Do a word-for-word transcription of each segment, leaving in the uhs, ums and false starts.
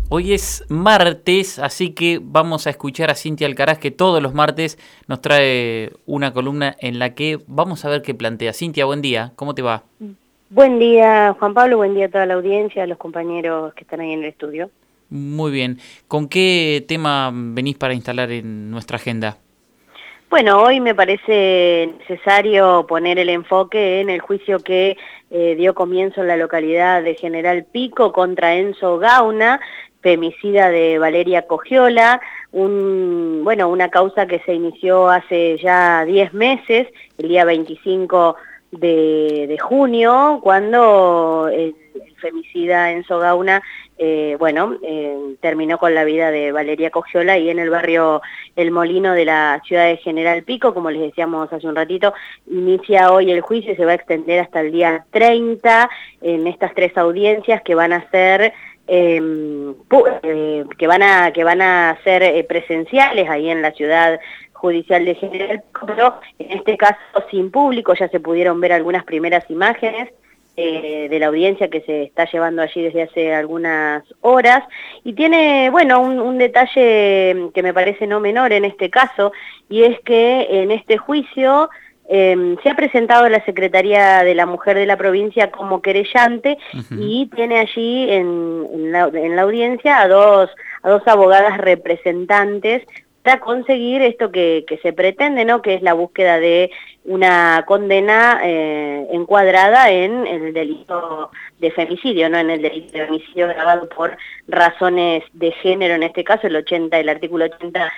Hoy es martes, así que vamos a escuchar a Cintia Alcaraz, que todos los martes nos trae una columna en la que vamos a ver qué plantea. Cintia, buen día, ¿cómo te va? Buen día, Juan Pablo, buen día a toda la audiencia, a los compañeros que están ahí en el estudio. Muy bien. ¿Con qué tema venís para instalar en nuestra agenda? Bueno, hoy me parece necesario poner el enfoque en el juicio que eh, dio comienzo en la localidad de General Pico contra Enzo Gauna, femicida de Valeria Cogiola, un, bueno, una causa que se inició hace ya diez meses, el día veinticinco de, de junio, cuando el, el femicida Enzo Gauna Eh, bueno, eh, terminó con la vida de Valeria Cogiola y en el barrio El Molino de la ciudad de General Pico, como les decíamos hace un ratito, inicia hoy el juicio y se va a extender hasta el día treinta en estas tres audiencias que van a ser eh, eh, que van a que van a ser eh, presenciales ahí en la ciudad judicial de General Pico, pero en este caso sin público. Ya se pudieron ver algunas primeras imágenes Eh, de la audiencia que se está llevando allí desde hace algunas horas, y tiene, bueno, un, un detalle que me parece no menor en este caso, y es que en este juicio eh, se ha presentado la Secretaría de la Mujer de la provincia como querellante, uh-huh. y tiene allí en, en, la, en la audiencia a dos, a dos abogadas representantes para conseguir esto que, que se pretende, ¿no? Que es la búsqueda de una condena eh, encuadrada en el delito de femicidio, no en el delito de homicidio agravado por razones de género, en este caso el ochenta, el artículo ochenta,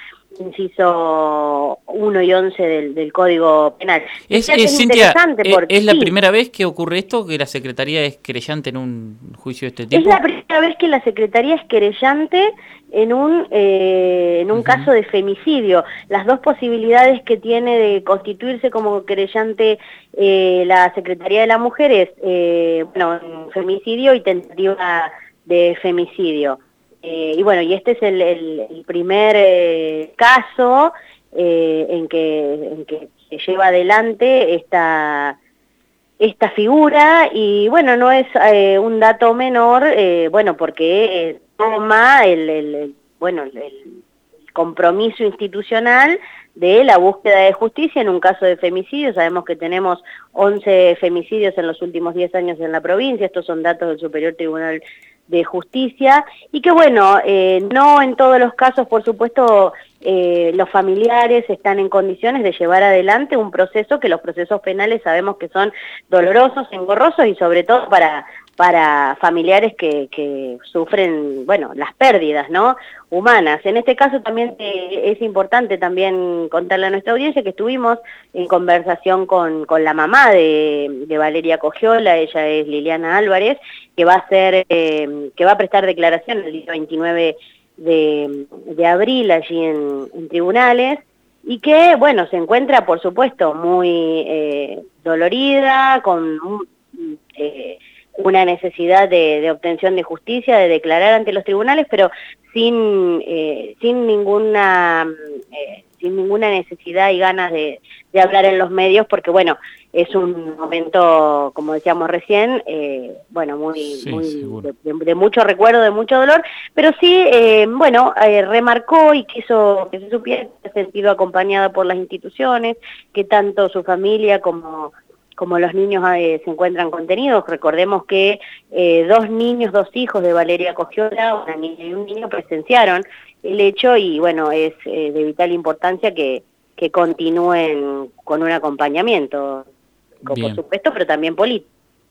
inciso uno y once del, del Código Penal. Es, es, es Cintia, porque, ¿es la sí. primera vez que ocurre esto, que la Secretaría es querellante en un juicio de este tipo? Es la primera vez que la Secretaría es querellante en un, eh, en un uh-huh. caso de femicidio. Las dos posibilidades que tiene de constituirse como querellante eh, la Secretaría de la Mujer es, eh, bueno, femicidio y tentativa de femicidio. Eh, y bueno, y este es el, el, el primer eh, caso eh, en, que, en que se lleva adelante esta, esta figura, y bueno, no es eh, un dato menor, eh, bueno, porque eh, toma el, el, el, bueno, el, el compromiso institucional de la búsqueda de justicia en un caso de femicidio. Sabemos que tenemos once femicidios en los últimos diez años en la provincia, estos son datos del Superior Tribunal de Justicia, y que bueno, eh, no en todos los casos, por supuesto, eh, los familiares están en condiciones de llevar adelante un proceso, que los procesos penales sabemos que son dolorosos, engorrosos, y sobre todo para, para familiares que, que sufren, bueno, las pérdidas, ¿no?, humanas. En este caso también eh, es importante también contarle a nuestra audiencia que estuvimos en conversación con, con la mamá de, de Valeria Cogiola. Ella es Liliana Álvarez, que va a ser, eh, que va a prestar declaración el día veintinueve de, de abril allí en, en tribunales, y que, bueno, se encuentra, por supuesto, muy eh, dolorida, con eh, una necesidad de, de obtención de justicia, de declarar ante los tribunales, pero sin, eh, sin ninguna eh, sin ninguna necesidad y ganas de, de hablar en los medios, porque bueno, es un momento, como decíamos recién, eh, bueno, muy, sí, muy de, de, de mucho recuerdo, de mucho dolor, pero sí, eh, bueno, eh, remarcó y quiso que se supiera que se ha sentido acompañada por las instituciones, que tanto su familia como como los niños eh, se encuentran contenidos. Recordemos que eh, dos niños, dos hijos de Valeria Cogiola, una niña y un niño, presenciaron el hecho, y bueno, es eh, de vital importancia que, que continúen con un acompañamiento, Bien. por supuesto, pero también político.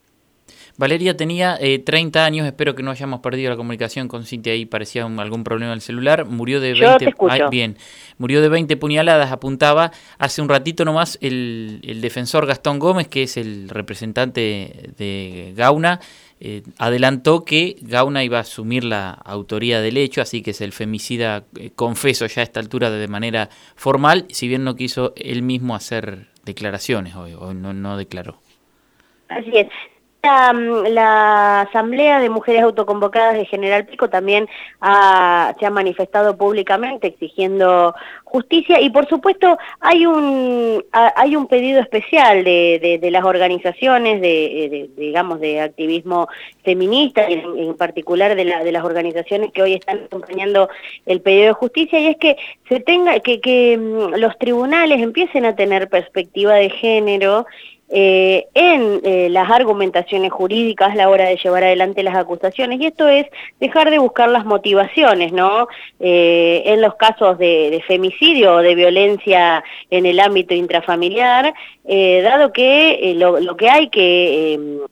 Valeria tenía eh, treinta años, espero que no hayamos perdido la comunicación con Cintia, ahí parecía un, algún problema del celular. Murió de veinte, Yo te escucho. Ay, bien, murió de veinte puñaladas, apuntaba hace un ratito nomás el, el defensor Gastón Gómez, que es el representante de Gauna, eh, adelantó que Gauna iba a asumir la autoría del hecho, así que es el femicida eh, confeso ya a esta altura de manera formal, si bien no quiso él mismo hacer declaraciones hoy, o no, no declaró. Así es. La, la Asamblea de Mujeres Autoconvocadas de General Pico también ha, se ha manifestado públicamente exigiendo justicia y por supuesto hay un hay un pedido especial de, de, de las organizaciones de, de, de digamos de activismo feminista y en, en particular de, la, de las organizaciones que hoy están acompañando el pedido de justicia, y es que se tenga que, que los tribunales empiecen a tener perspectiva de género Eh, en eh, las argumentaciones jurídicas a la hora de llevar adelante las acusaciones, y esto es dejar de buscar las motivaciones, ¿no? Eh, en los casos de, de femicidio o de violencia en el ámbito intrafamiliar, eh, dado que eh, lo, lo que hay que... Eh,